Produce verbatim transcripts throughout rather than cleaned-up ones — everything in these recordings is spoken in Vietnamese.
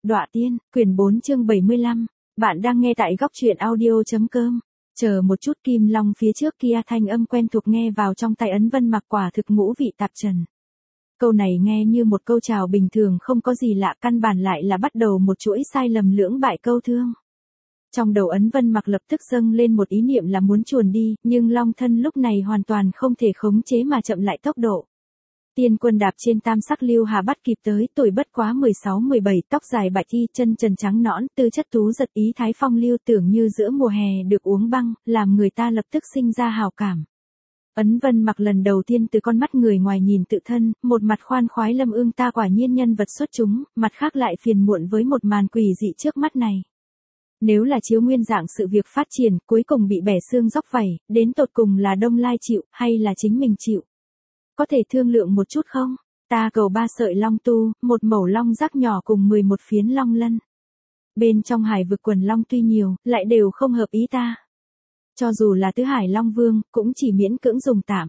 Đọa tiên, quyển bốn chương bảy mươi lăm. Bạn đang nghe tại góc truyện audio.com. Chờ một chút, Kim Long phía trước kia thanh âm quen thuộc nghe vào trong tai Ấn Vân Mặc, quả thực ngũ vị tạp trần. Câu này nghe như một câu chào bình thường không có gì lạ, căn bản lại là bắt đầu một chuỗi sai lầm lưỡng bại câu thương. Trong đầu Ấn Vân Mặc lập tức dâng lên một ý niệm là muốn chuồn đi, nhưng Long thân lúc này hoàn toàn không thể khống chế mà chậm lại tốc độ. Tiên quân đạp trên tam sắc lưu hà bắt kịp tới, tuổi bất quá mười sáu mười bảy, tóc dài bạch y, chân trần trắng nõn, tư chất tú giật, ý thái phong lưu, tưởng như giữa mùa hè được uống băng, làm người ta lập tức sinh ra hào cảm. Ấn Vân Mặc lần đầu tiên từ con mắt người ngoài nhìn tự thân, một mặt khoan khoái Lâm Ương ta quả nhiên nhân vật xuất chúng, mặt khác lại phiền muộn với một màn quỷ dị trước mắt này. Nếu là chiếu nguyên dạng sự việc phát triển, cuối cùng bị bẻ xương róc vảy, đến tột cùng là Đông Lai chịu, hay là chính mình chịu? Có thể thương lượng một chút không? Ta cầu ba sợi long tu, một mẩu long rác nhỏ cùng mười một phiến long lân. Bên trong hải vực quần long tuy nhiều, lại đều không hợp ý ta. Cho dù là tứ hải long vương, cũng chỉ miễn cưỡng dùng tạm.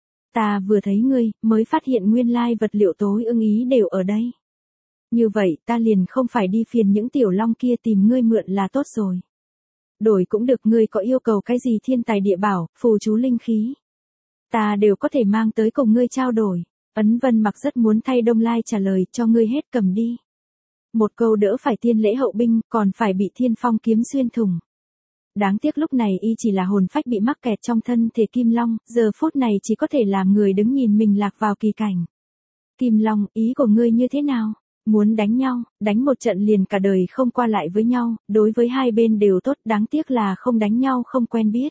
Ta vừa thấy ngươi, mới phát hiện nguyên lai vật liệu tối ưng ý đều ở đây. Như vậy, ta liền không phải đi phiền những tiểu long kia tìm ngươi mượn là tốt rồi. Đổi cũng được, ngươi có yêu cầu cái gì thiên tài địa bảo, phù chú linh khí. Ta đều có thể mang tới cùng ngươi trao đổi. Ấn Vân Mặc rất muốn thay Đông Lai trả lời, cho ngươi hết cầm đi. Một câu đỡ phải tiên lễ hậu binh, còn phải bị thiên phong kiếm xuyên thủng. Đáng tiếc lúc này y chỉ là hồn phách bị mắc kẹt trong thân thể Kim Long, giờ phút này chỉ có thể làm người đứng nhìn mình lạc vào kỳ cảnh. Kim Long, ý của ngươi như thế nào? Muốn đánh nhau, đánh một trận liền cả đời không qua lại với nhau, đối với hai bên đều tốt, đáng tiếc là không đánh nhau không quen biết.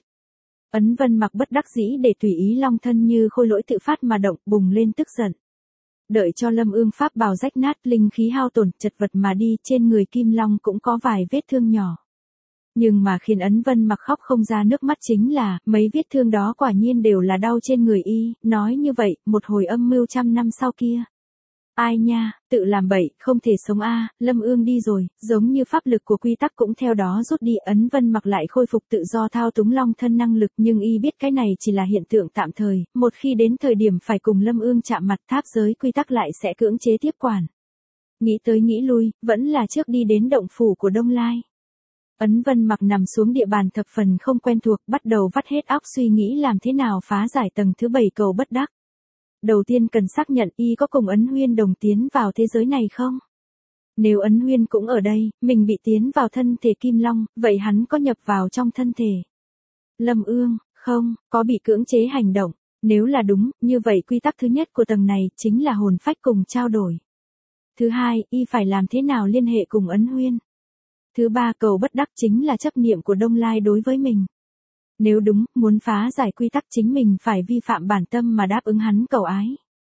Ấn Vân Mặc bất đắc dĩ để tùy ý long thân như khôi lỗi tự phát mà động, bùng lên tức giận. Đợi cho Lâm Ương pháp bào rách nát, linh khí hao tổn, chật vật mà đi, trên người Kim Long cũng có vài vết thương nhỏ. Nhưng mà khiến Ấn Vân Mặc khóc không ra nước mắt chính là, mấy vết thương đó quả nhiên đều là đau trên người y, nói như vậy, một hồi âm mưu trăm năm sau kia. Ai nha, tự làm bậy, không thể sống a. Lâm Ương đi rồi, giống như pháp lực của quy tắc cũng theo đó rút đi. Ấn Vân Mặc lại khôi phục tự do thao túng long thân năng lực, nhưng y biết cái này chỉ là hiện tượng tạm thời, một khi đến thời điểm phải cùng Lâm Ương chạm mặt, tháp giới quy tắc lại sẽ cưỡng chế tiếp quản. Nghĩ tới nghĩ lui, vẫn là trước đi đến động phủ của Đông Lai. Ấn Vân Mặc nằm xuống địa bàn thập phần không quen thuộc, bắt đầu vắt hết óc suy nghĩ làm thế nào phá giải tầng thứ bảy cầu bất đắc. Đầu tiên cần xác nhận y có cùng Ấn Huyên đồng tiến vào thế giới này không? Nếu Ấn Huyên cũng ở đây, mình bị tiến vào thân thể Kim Long, vậy hắn có nhập vào trong thân thể Lâm Ương, không, có bị cưỡng chế hành động. Nếu là đúng, như vậy quy tắc thứ nhất của tầng này chính là hồn phách cùng trao đổi. Thứ hai, y phải làm thế nào liên hệ cùng Ấn Huyên. Thứ ba, cầu bất đắc chính là chấp niệm của Đông Lai đối với mình. Nếu đúng, muốn phá giải quy tắc chính mình phải vi phạm bản tâm mà đáp ứng hắn cầu ái.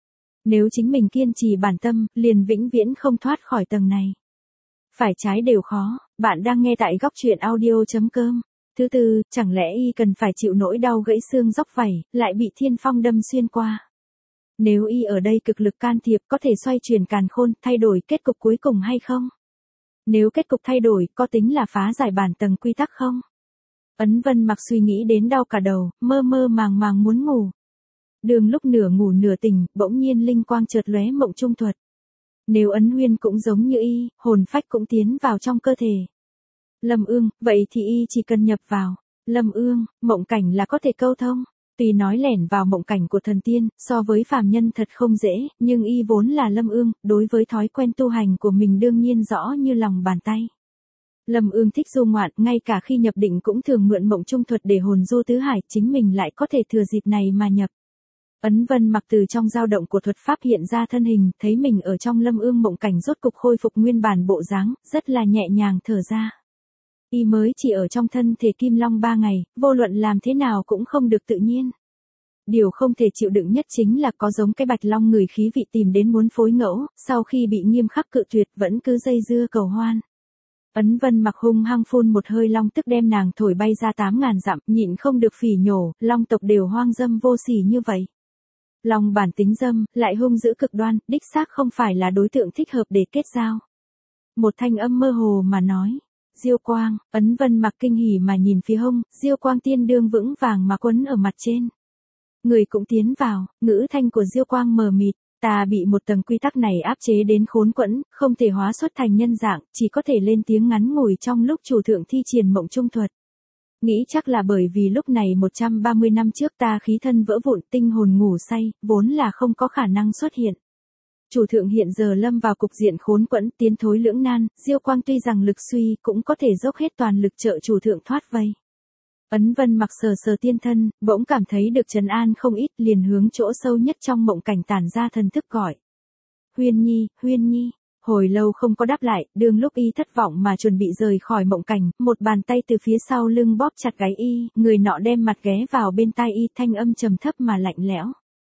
Nếu chính mình kiên trì bản tâm, liền vĩnh viễn không thoát khỏi tầng này. Phải trái đều khó, bạn đang nghe tại góc truyện audio.com. Thứ tư, chẳng lẽ y cần phải chịu nỗi đau gãy xương róc vảy, lại bị thiên phong đâm xuyên qua. Nếu y ở đây cực lực can thiệp có thể xoay chuyển càn khôn, thay đổi kết cục cuối cùng hay không? Nếu kết cục thay đổi, có tính là phá giải bản tầng quy tắc không? Ấn Vân Mặc suy nghĩ đến đau cả đầu, mơ mơ màng màng muốn ngủ. Đường lúc nửa ngủ nửa tỉnh, bỗng nhiên linh quang chợt lóe mộng trung thuật. Nếu Ấn Huyên cũng giống như y, hồn phách cũng tiến vào trong cơ thể Lâm Ương, vậy thì y chỉ cần nhập vào Lâm Ương, mộng cảnh là có thể câu thông. Tuy nói lẻn vào mộng cảnh của thần tiên, so với phàm nhân thật không dễ, nhưng y vốn là Lâm Ương, đối với thói quen tu hành của mình đương nhiên rõ như lòng bàn tay. Lâm Ương thích du ngoạn, ngay cả khi nhập định cũng thường mượn mộng trung thuật để hồn du tứ hải, chính mình lại có thể thừa dịp này mà nhập. Ấn Vân Mặc từ trong dao động của thuật pháp hiện ra thân hình, thấy mình ở trong Lâm Ương mộng cảnh rốt cục khôi phục nguyên bản bộ dáng, rất là nhẹ nhàng thở ra. Y mới chỉ ở trong thân thể Kim Long ba ngày, vô luận làm thế nào cũng không được tự nhiên. Điều không thể chịu đựng nhất chính là có giống cái Bạch Long người khí vị tìm đến muốn phối ngẫu, sau khi bị nghiêm khắc cự tuyệt vẫn cứ dây dưa cầu hoan. Ấn Vân Mặc hung hăng phun một hơi long tức đem nàng thổi bay ra tám ngàn dặm, nhịn không được phỉ nhổ, long tộc đều hoang dâm vô sỉ như vậy. Long bản tính dâm, lại hung dữ cực đoan, đích xác không phải là đối tượng thích hợp để kết giao. Một thanh âm mơ hồ mà nói. Diêu quang, Ấn Vân Mặc kinh hỉ mà nhìn phía hông, Diêu quang tiên đương vững vàng mà quấn ở mặt trên. Người cũng tiến vào, ngữ thanh của Diêu quang mờ mịt, Ta bị một tầng quy tắc này áp chế đến khốn quẫn, không thể hóa xuất thành nhân dạng, chỉ có thể lên tiếng ngắn ngủi trong lúc chủ thượng thi triển mộng trung thuật. Nghĩ chắc là bởi vì lúc này một trăm ba mươi năm trước ta khí thân vỡ vụn, tinh hồn ngủ say, vốn là không có khả năng xuất hiện. Chủ thượng hiện giờ lâm vào cục diện khốn quẫn, tiến thối lưỡng nan, Diêu Quang tuy rằng lực suy cũng có thể dốc hết toàn lực trợ chủ thượng thoát vây. Ấn Vân Mặc sờ sờ tiên thân, bỗng cảm thấy được trấn an không ít, liền hướng chỗ sâu nhất trong mộng cảnh tản ra thần thức gọi. Huyên Nhi, Huyên Nhi. Hồi lâu không có đáp lại, đương lúc y thất vọng mà chuẩn bị rời khỏi mộng cảnh, một bàn tay từ phía sau lưng bóp chặt gáy y, người nọ đem mặt ghé vào bên tai y, thanh âm trầm thấp mà lạnh lẽo.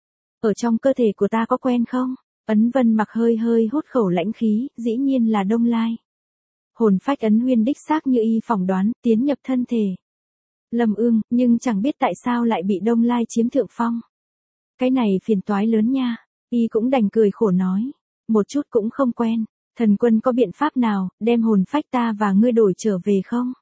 Ở trong cơ thể của ta có quen không? Ấn Vân Mặc hơi hơi hút khẩu lãnh khí, dĩ nhiên là Đông Lai. Hồn phách Ấn Huyên đích xác như y phỏng đoán, tiến nhập thân thể. Lâm Ương, nhưng chẳng biết tại sao lại bị Đông Lai chiếm thượng phong. Cái này phiền toái lớn nha, y cũng đành cười khổ nói. Một chút cũng không quen, thần quân có biện pháp nào, đem hồn phách ta và ngươi đổi trở về không?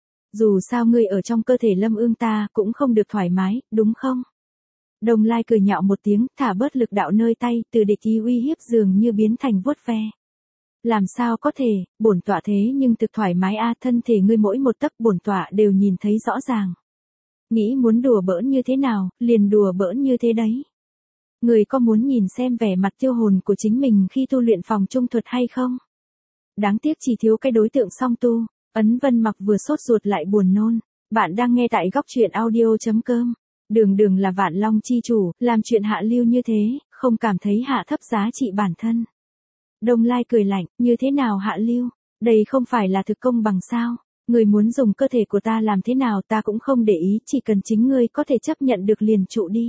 Dù sao ngươi ở trong cơ thể Lâm Ương ta cũng không được thoải mái, đúng không? Đông Lai cười nhạo một tiếng, thả bớt lực đạo nơi tay, từ địch ý uy hiếp dường như biến thành vuốt ve. Làm sao có thể, bổn tọa thế nhưng thực thoải mái a, thân thể ngươi mỗi một tấc bổn tọa đều nhìn thấy rõ ràng. Nghĩ muốn đùa bỡn như thế nào, liền đùa bỡn như thế đấy. Người có muốn nhìn xem vẻ mặt tiêu hồn của chính mình khi tu luyện phòng trung thuật hay không? Đáng tiếc chỉ thiếu cái đối tượng song tu. Ấn Vân Mặc vừa sốt ruột lại buồn nôn. Bạn đang nghe tại góc truyện audio.com. Đường đường là Vạn Long chi chủ, làm chuyện hạ lưu như thế, không cảm thấy hạ thấp giá trị bản thân. Đông Lai cười lạnh, như thế nào hạ lưu? Đây không phải là thực công bằng sao? Người muốn dùng cơ thể của ta làm thế nào ta cũng không để ý, chỉ cần chính ngươi có thể chấp nhận được liền trụ đi.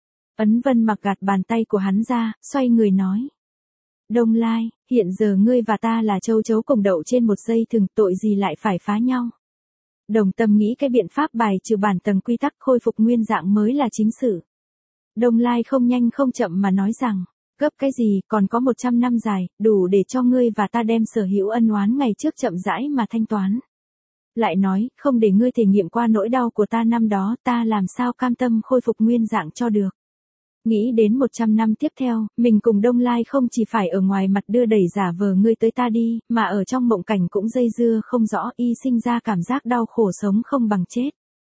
Ấn Vân Mặc gạt bàn tay của hắn ra, xoay người nói. Đông Lai, hiện giờ ngươi và ta là châu chấu cùng đậu trên một dây thừng, tội gì lại phải phá nhau. Đồng tâm nghĩ cái biện pháp bài trừ bản tầng quy tắc khôi phục nguyên dạng mới là chính sự. Đông Lai không nhanh không chậm mà nói rằng, gấp cái gì, còn có một trăm năm dài, đủ để cho ngươi và ta đem sở hữu ân oán ngày trước chậm rãi mà thanh toán. Lại nói, không để ngươi thể nghiệm qua nỗi đau của ta năm đó, ta làm sao cam tâm khôi phục nguyên dạng cho được. Nghĩ đến một trăm năm tiếp theo, mình cùng Đông Lai không chỉ phải ở ngoài mặt đưa đẩy giả vờ ngươi tới ta đi, mà ở trong mộng cảnh cũng dây dưa không rõ, y sinh ra cảm giác đau khổ sống không bằng chết.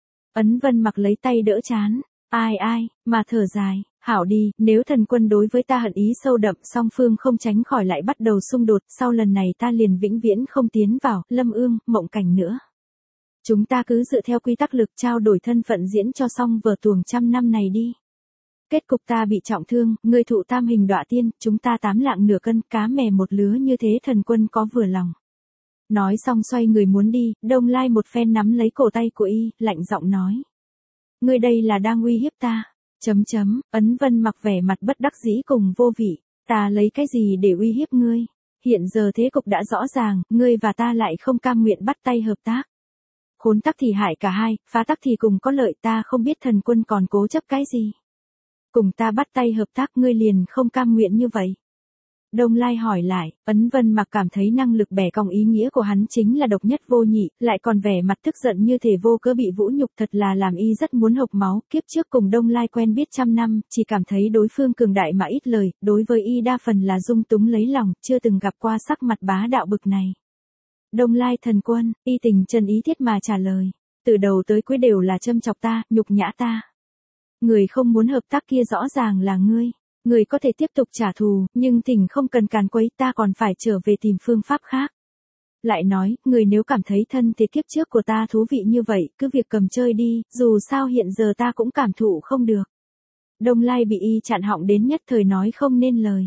Ấn Vân Mặc lấy tay đỡ chán, ai ai, mà thở dài, hảo đi, nếu thần quân đối với ta hận ý sâu đậm, song phương không tránh khỏi lại bắt đầu xung đột, sau lần này ta liền vĩnh viễn không tiến vào, Lâm Ương, mộng cảnh nữa. Chúng ta cứ dựa theo quy tắc lực trao đổi thân phận diễn cho xong vở tuồng trăm năm này đi. Kết cục ta bị trọng thương, ngươi thụ tam hình đọa tiên, chúng ta tám lạng nửa cân, cá mè một lứa như thế thần quân có vừa lòng. Nói xong xoay người muốn đi, Đông Lai một phen nắm lấy cổ tay của y, lạnh giọng nói. Ngươi đây là đang uy hiếp ta. Chấm chấm, Ấn Vân Mặc vẻ mặt bất đắc dĩ cùng vô vị, ta lấy cái gì để uy hiếp ngươi? Hiện giờ thế cục đã rõ ràng, ngươi và ta lại không cam nguyện bắt tay hợp tác. Khốn tắc thì hại cả hai, phá tắc thì cùng có lợi, ta không biết thần quân còn cố chấp cái gì. Cùng ta bắt tay hợp tác ngươi liền không cam nguyện như vậy. Đông Lai hỏi lại, Ấn Vân Mặc cảm thấy năng lực bẻ cong ý nghĩa của hắn chính là độc nhất vô nhị, lại còn vẻ mặt tức giận như thể vô cớ bị vũ nhục, thật là làm y rất muốn hộc máu. Kiếp trước cùng Đông Lai quen biết trăm năm, chỉ cảm thấy đối phương cường đại mà ít lời, đối với y đa phần là dung túng lấy lòng, chưa từng gặp qua sắc mặt bá đạo bực này. Đông Lai thần quân, y tình chân ý thiết mà trả lời, từ đầu tới cuối đều là châm chọc ta, nhục nhã ta. Người không muốn hợp tác kia rõ ràng là ngươi. Người có thể tiếp tục trả thù, nhưng thỉnh không cần càn quấy, ta còn phải trở về tìm phương pháp khác. Lại nói, người nếu cảm thấy thân thể kiếp trước của ta thú vị như vậy, cứ việc cầm chơi đi, dù sao hiện giờ ta cũng cảm thụ không được. Đông Lai bị y chặn họng đến nhất thời nói không nên lời.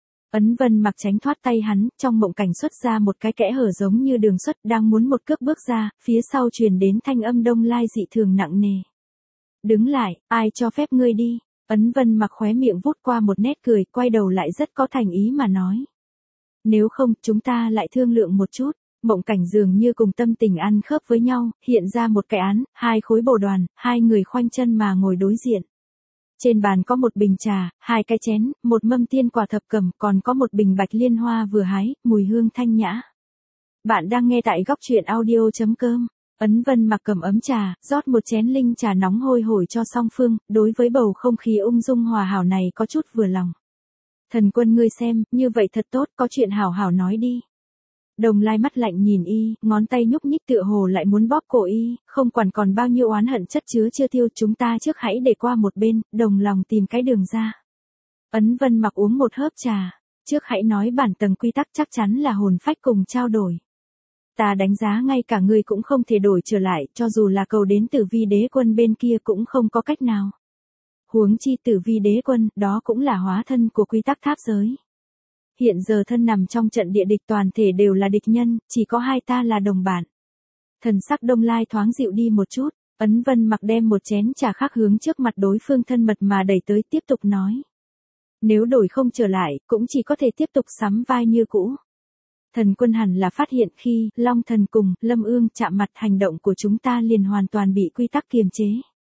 Ấn Vân Mặc tránh thoát tay hắn, trong mộng cảnh xuất ra một cái kẽ hở giống như đường xuất, đang muốn một cước bước ra, phía sau truyền đến thanh âm Đông Lai dị thường nặng nề. Đứng lại, ai cho phép ngươi đi? Ấn Vân Mặc khóe miệng vút qua một nét cười, quay đầu lại rất có thành ý mà nói. Nếu không, chúng ta lại thương lượng một chút. Mộng cảnh dường như cùng tâm tình ăn khớp với nhau, hiện ra một cái án, hai khối bồ đoàn, hai người khoanh chân mà ngồi đối diện. Trên bàn có một bình trà, hai cái chén, một mâm tiên quả thập cẩm, còn có một bình bạch liên hoa vừa hái, mùi hương thanh nhã. Bạn đang nghe tại góc truyện audio.com. Ấn Vân Mặc cầm ấm trà, rót một chén linh trà nóng hôi hổi cho song phương, đối với bầu không khí ung dung hòa hảo này có chút vừa lòng. Thần Quân ngươi xem, như vậy thật tốt, có chuyện hảo hảo nói đi. Đồng Lai mắt lạnh nhìn y, ngón tay nhúc nhích tựa hồ lại muốn bóp cổ y, không quản còn bao nhiêu oán hận chất chứa chưa tiêu, chúng ta trước hãy để qua một bên, đồng lòng tìm cái đường ra. Ấn Vân Mặc uống một hớp trà, trước hãy nói bản tầng quy tắc chắc chắn là hồn phách cùng trao đổi. Ta đánh giá ngay cả ngươi cũng không thể đổi trở lại, cho dù là cầu đến Tử Vi Đế Quân bên kia cũng không có cách nào. Huống chi Tử Vi Đế Quân, đó cũng là hóa thân của quy tắc tháp giới. Hiện giờ thân nằm trong trận địa địch toàn thể đều là địch nhân, chỉ có hai ta là đồng bạn. Thần sắc Đông Lai thoáng dịu đi một chút, Ấn Vân Mặc đem một chén trà khác hướng trước mặt đối phương thân mật mà đẩy tới tiếp tục nói. Nếu đổi không trở lại, cũng chỉ có thể tiếp tục sắm vai như cũ. Thần Quân hẳn là phát hiện khi Long Thần cùng Lâm Ương chạm mặt hành động của chúng ta liền hoàn toàn bị quy tắc kiềm chế.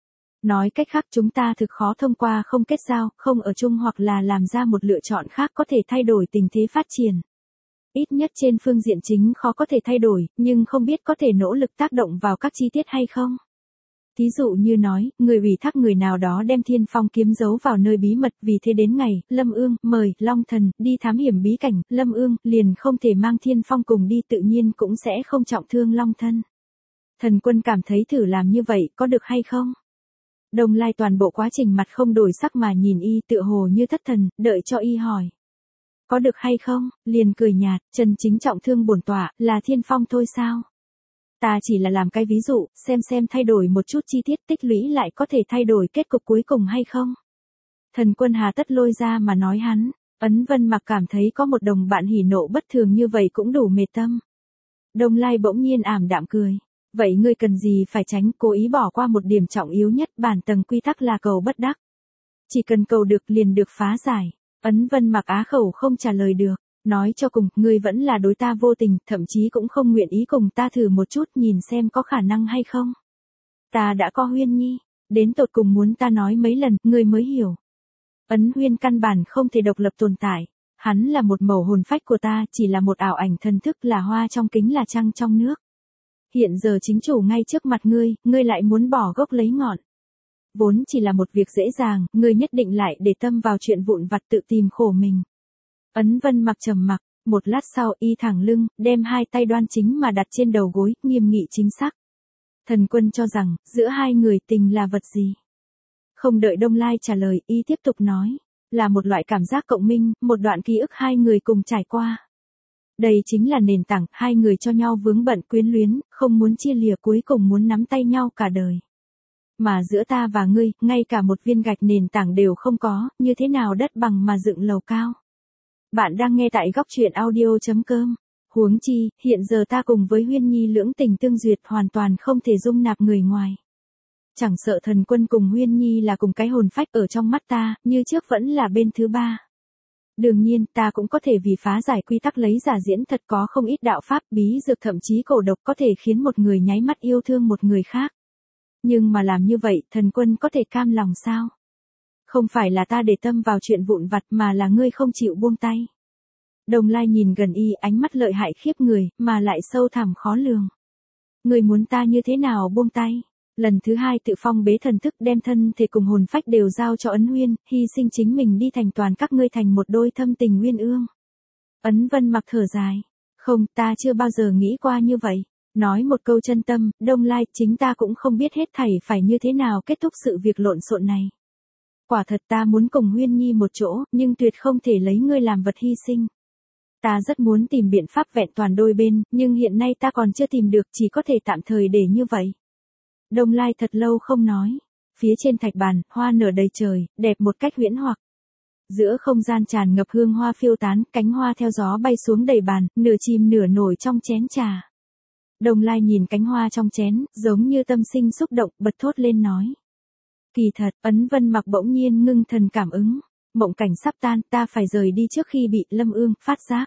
Nói cách khác chúng ta thực khó thông qua không kết giao, không ở chung hoặc là làm ra một lựa chọn khác có thể thay đổi tình thế phát triển. Ít nhất trên phương diện chính khó có thể thay đổi, nhưng không biết có thể nỗ lực tác động vào các chi tiết hay không. Thí dụ như nói, người ủy thác người nào đó đem Thiên Phong kiếm giấu vào nơi bí mật, vì thế đến ngày, Lâm Ương, mời, Long Thần, đi thám hiểm bí cảnh, Lâm Ương, liền không thể mang Thiên Phong cùng đi tự nhiên cũng sẽ không trọng thương Long Thân. Thần Quân cảm thấy thử làm như vậy, có được hay không? Đồng Lai toàn bộ quá trình mặt không đổi sắc mà nhìn y tựa hồ như thất thần, đợi cho y hỏi. Có được hay không, liền cười nhạt, chân chính trọng thương bổn tọa, là Thiên Phong thôi sao? Ta chỉ là làm cái ví dụ, xem xem thay đổi một chút chi tiết tích lũy lại có thể thay đổi kết cục cuối cùng hay không. Thần Quân hà tất lôi ra mà nói hắn, Ấn Vân Mặc cảm thấy có một đồng bạn hỉ nộ bất thường như vậy cũng đủ mệt tâm. Đông Lai bỗng nhiên ảm đạm cười. Vậy ngươi cần gì phải tránh, cố ý bỏ qua một điểm trọng yếu nhất, bản tầng quy tắc là cầu bất đắc. Chỉ cần cầu được liền được phá giải. Ấn Vân Mặc á khẩu không trả lời được. Nói cho cùng, ngươi vẫn là đối ta vô tình, thậm chí cũng không nguyện ý cùng ta thử một chút nhìn xem có khả năng hay không. Ta đã có Huyên Nhi, đến tột cùng muốn ta nói mấy lần, ngươi mới hiểu. Ấn Huyên căn bản không thể độc lập tồn tại. Hắn là một mẩu hồn phách của ta, chỉ là một ảo ảnh thần thức, là hoa trong kính, là trăng trong nước. Hiện giờ chính chủ ngay trước mặt ngươi, ngươi lại muốn bỏ gốc lấy ngọn. Vốn chỉ là một việc dễ dàng, ngươi nhất định lại để tâm vào chuyện vụn vặt tự tìm khổ mình. Ấn Vân Mặc trầm mặc, một lát sau y thẳng lưng, đem hai tay đoan chính mà đặt trên đầu gối, nghiêm nghị chính xác. Thần Quân cho rằng, giữa hai người tình là vật gì? Không đợi Đông Lai trả lời, y tiếp tục nói, là một loại cảm giác cộng minh, một đoạn ký ức hai người cùng trải qua. Đây chính là nền tảng, hai người cho nhau vướng bận quyến luyến, không muốn chia lìa, cuối cùng muốn nắm tay nhau cả đời. Mà giữa ta và ngươi, ngay cả một viên gạch nền tảng đều không có, như thế nào đất bằng mà dựng lầu cao. Bạn đang nghe tại góc truyện audio chấm com. Huống chi, hiện giờ ta cùng với Huyên Nhi lưỡng tình tương duyệt, hoàn toàn không thể dung nạp người ngoài. Chẳng sợ Thần Quân cùng Huyên Nhi là cùng cái hồn phách, ở trong mắt ta, như trước vẫn là bên thứ ba. Đương nhiên, ta cũng có thể vì phá giải quy tắc lấy giả diễn thật, có không ít đạo pháp, bí dược, thậm chí cổ độc có thể khiến một người nháy mắt yêu thương một người khác. Nhưng mà làm như vậy, Thần Quân có thể cam lòng sao? Không phải là ta để tâm vào chuyện vụn vặt, mà là ngươi không chịu buông tay. Đồng Lai nhìn gần y, ánh mắt lợi hại khiếp người, mà lại sâu thẳm khó lường. Ngươi muốn ta như thế nào buông tay? Lần thứ hai tự phong bế thần thức, đem thân thể cùng hồn phách đều giao cho Ấn Huyên, hy sinh chính mình đi thành toàn các ngươi thành một đôi thâm tình uyên ương. Ấn Vân Mặc thở dài. Không, ta chưa bao giờ nghĩ qua như vậy. Nói một câu chân tâm, Đông Lai, chính ta cũng không biết hết thảy phải như thế nào kết thúc sự việc lộn xộn này. Quả thật ta muốn cùng Huyên Nhi một chỗ, nhưng tuyệt không thể lấy ngươi làm vật hy sinh. Ta rất muốn tìm biện pháp vẹn toàn đôi bên, nhưng hiện nay ta còn chưa tìm được, chỉ có thể tạm thời để như vậy. Đông Lai thật lâu không nói. Phía trên thạch bàn, hoa nở đầy trời, đẹp một cách huyễn hoặc. Giữa không gian tràn ngập hương hoa phiêu tán, cánh hoa theo gió bay xuống đầy bàn, nửa chìm nửa nổi trong chén trà. Đông Lai nhìn cánh hoa trong chén, giống như tâm sinh xúc động, bật thốt lên nói. Kỳ thật, Ấn Vân Mặc bỗng nhiên ngưng thần cảm ứng. Mộng cảnh sắp tan, ta phải rời đi trước khi bị Lâm Ương phát giác.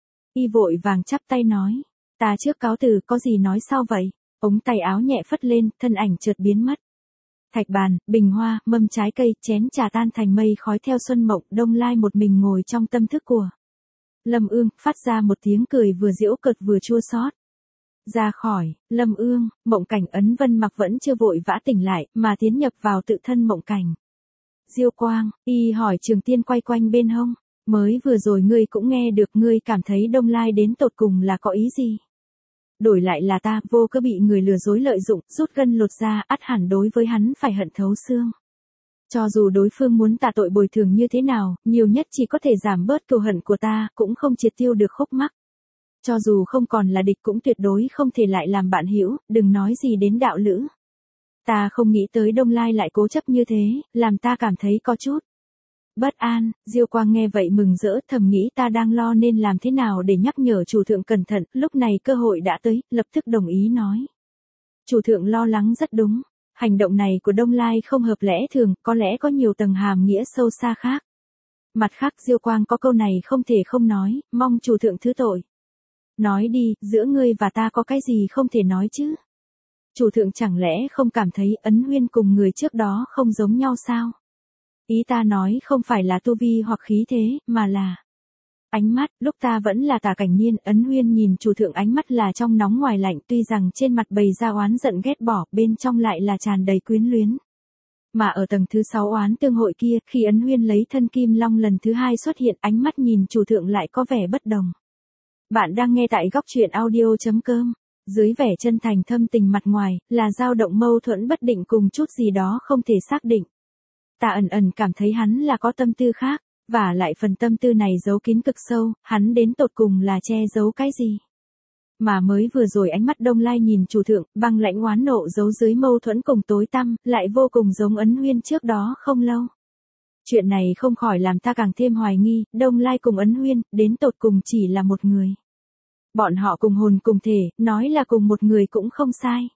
Y vội vàng chắp tay nói. Ta trước cáo từ, có gì nói sao vậy? Ống tay áo nhẹ phất lên, thân ảnh chợt biến mất. Thạch bàn, bình hoa, mâm trái cây, chén trà tan thành mây khói theo xuân mộng. Đông Lai một mình ngồi trong tâm thức của Lâm Ương, phát ra một tiếng cười vừa giễu cợt vừa chua xót. Ra khỏi Lâm Ương, mộng cảnh Ấn Vân Mặc vẫn chưa vội vã tỉnh lại, mà tiến nhập vào tự thân mộng cảnh. Diêu quang, y hỏi Trường Tiên quay quanh bên hông. Mới vừa rồi ngươi cũng nghe được, ngươi cảm thấy Đông Lai đến tột cùng là có ý gì? Đổi lại là ta, vô cớ bị người lừa dối lợi dụng, rút gân lột da, ắt hẳn đối với hắn phải hận thấu xương. Cho dù đối phương muốn tạ tội bồi thường như thế nào, nhiều nhất chỉ có thể giảm bớt cừu hận của ta, cũng không triệt tiêu được khúc mắc. Cho dù không còn là địch cũng tuyệt đối không thể lại làm bạn hữu, đừng nói gì đến đạo lữ. Ta không nghĩ tới Đông Lai lại cố chấp như thế, làm ta cảm thấy có chút bất an. Diêu Quang nghe vậy mừng rỡ, thầm nghĩ ta đang lo nên làm thế nào để nhắc nhở chủ thượng cẩn thận, lúc này cơ hội đã tới, lập tức đồng ý nói. Chủ thượng lo lắng rất đúng, hành động này của Đông Lai không hợp lẽ thường, có lẽ có nhiều tầng hàm nghĩa sâu xa khác. Mặt khác Diêu Quang có câu này không thể không nói, mong chủ thượng thứ tội. Nói đi, giữa ngươi và ta có cái gì không thể nói chứ? Chủ thượng chẳng lẽ không cảm thấy Ấn Huyên cùng người trước đó không giống nhau sao? Ý ta nói không phải là tu vi hoặc khí thế, mà là ánh mắt. Lúc ta vẫn là Tả Cảnh Niên, Ấn Huyên nhìn chủ thượng ánh mắt là trong nóng ngoài lạnh, tuy rằng trên mặt bày ra oán giận ghét bỏ, bên trong lại là tràn đầy quyến luyến. Mà ở tầng thứ sáu oán tương hội kia, khi Ấn Huyên lấy thân Kim Long lần thứ hai xuất hiện, ánh mắt nhìn chủ thượng lại có vẻ bất đồng. Bạn đang nghe tại góc truyện audio chấm com. Dưới vẻ chân thành thâm tình mặt ngoài, là dao động mâu thuẫn bất định cùng chút gì đó không thể xác định. Ta ẩn ẩn cảm thấy hắn là có tâm tư khác, và lại phần tâm tư này giấu kín cực sâu, hắn đến tột cùng là che giấu cái gì? Mà mới vừa rồi ánh mắt Đông Lai nhìn chủ thượng, băng lãnh oán nộ giấu dưới mâu thuẫn cùng tối tăm, lại vô cùng giống Ấn Huyên trước đó không lâu. Chuyện này không khỏi làm ta càng thêm hoài nghi, Đông Lai cùng Ấn Huyên, đến tột cùng chỉ là một người. Bọn họ cùng hồn cùng thể, nói là cùng một người cũng không sai.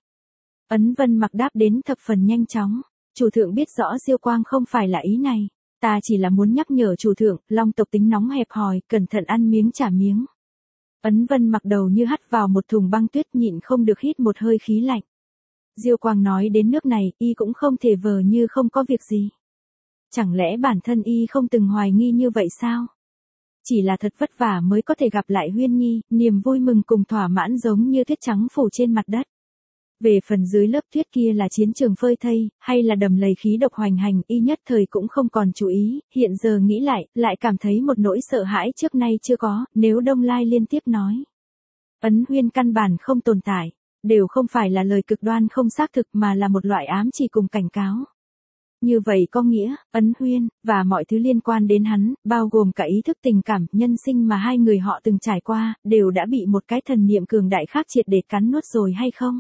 Ấn Vân Mặc đáp đến thập phần nhanh chóng. Chủ thượng biết rõ Diêu Quang không phải là ý này. Ta chỉ là muốn nhắc nhở chủ thượng, Long tộc tính nóng hẹp hòi, cẩn thận ăn miếng trả miếng. Ấn Vân Mặc đầu như hắt vào một thùng băng tuyết, nhịn không được hít một hơi khí lạnh. Diêu Quang nói đến nước này, y cũng không thể vờ như không có việc gì. Chẳng lẽ bản thân y không từng hoài nghi như vậy sao? Chỉ là thật vất vả mới có thể gặp lại Huyên Nhi, niềm vui mừng cùng thỏa mãn giống như tuyết trắng phủ trên mặt đất. Về phần dưới lớp tuyết kia là chiến trường phơi thây, hay là đầm lầy khí độc hoành hành, y nhất thời cũng không còn chú ý, hiện giờ nghĩ lại, lại cảm thấy một nỗi sợ hãi trước nay chưa có, nếu Đông Lai liên tiếp nói. Ấn Huyên căn bản không tồn tại, đều không phải là lời cực đoan không xác thực mà là một loại ám chỉ cùng cảnh cáo. Như vậy có nghĩa, Ấn Huyên, và mọi thứ liên quan đến hắn, bao gồm cả ý thức tình cảm, nhân sinh mà hai người họ từng trải qua, đều đã bị một cái thần niệm cường đại khác triệt để cắn nuốt rồi hay không?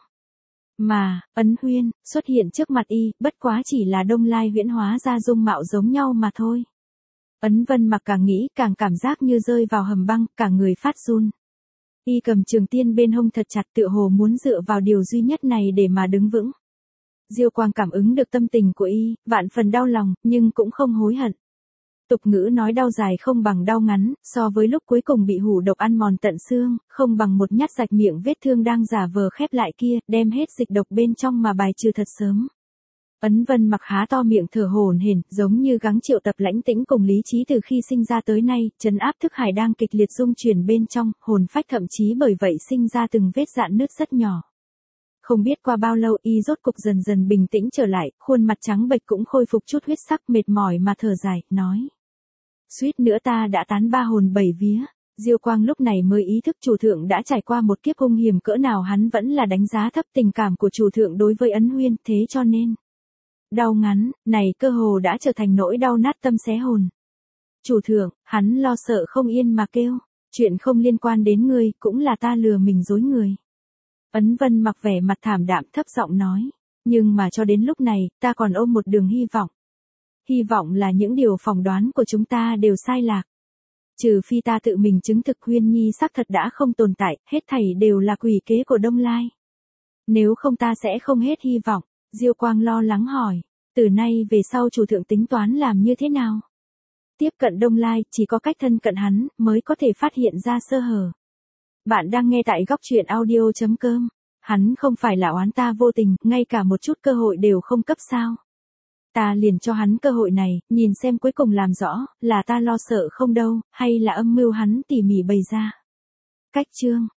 Mà, Ấn Huyên, xuất hiện trước mặt y, bất quá chỉ là Đông Lai huyễn hóa ra dung mạo giống nhau mà thôi. Ấn Vân Mặc càng nghĩ càng cảm giác như rơi vào hầm băng, cả người phát run. Y cầm trường tiên bên hông thật chặt, tựa hồ muốn dựa vào điều duy nhất này để mà đứng vững. Diêu Quang cảm ứng được tâm tình của y, vạn phần đau lòng, nhưng cũng không hối hận. Tục ngữ nói đau dài không bằng đau ngắn, so với lúc cuối cùng bị hủ độc ăn mòn tận xương, không bằng một nhát rạch miệng vết thương đang giả vờ khép lại kia, đem hết dịch độc bên trong mà bài trừ thật sớm. Ấn Vân Mặc há to miệng thở hổn hển, giống như gắng triệu tập lãnh tĩnh cùng lý trí từ khi sinh ra tới nay, trấn áp thức hải đang kịch liệt rung chuyển bên trong, hồn phách thậm chí bởi vậy sinh ra từng vết rạn nứt rất nhỏ. Không biết qua bao lâu y rốt cục dần dần bình tĩnh trở lại, khuôn mặt trắng bệch cũng khôi phục chút huyết sắc, mệt mỏi mà thở dài, nói. Suýt nữa ta đã tán ba hồn bảy vía. Diêu Quang lúc này mới ý thức chủ thượng đã trải qua một kiếp hung hiểm cỡ nào, hắn vẫn là đánh giá thấp tình cảm của chủ thượng đối với Ấn Huyên, thế cho nên. Đau ngắn, này cơ hồ đã trở thành nỗi đau nát tâm xé hồn. Chủ thượng, hắn lo sợ không yên mà kêu, chuyện không liên quan đến ngươi, cũng là ta lừa mình dối người. Ấn Vân Mặc vẻ mặt thảm đạm thấp giọng nói, nhưng mà cho đến lúc này, ta còn ôm một đường hy vọng. Hy vọng là những điều phỏng đoán của chúng ta đều sai lạc. Trừ phi ta tự mình chứng thực Huyên Nhi xác thật đã không tồn tại, hết thảy đều là quỷ kế của Đông Lai. Nếu không ta sẽ không hết hy vọng. Diêu Quang lo lắng hỏi, từ nay về sau chủ thượng tính toán làm như thế nào? Tiếp cận Đông Lai, chỉ có cách thân cận hắn, mới có thể phát hiện ra sơ hở. Bạn đang nghe tại góc truyện audio chấm com. Hắn không phải là oán ta vô tình, ngay cả một chút cơ hội đều không cấp sao. Ta liền cho hắn cơ hội này, nhìn xem cuối cùng làm rõ, là ta lo sợ không đâu, hay là âm mưu hắn tỉ mỉ bày ra. Cách chương.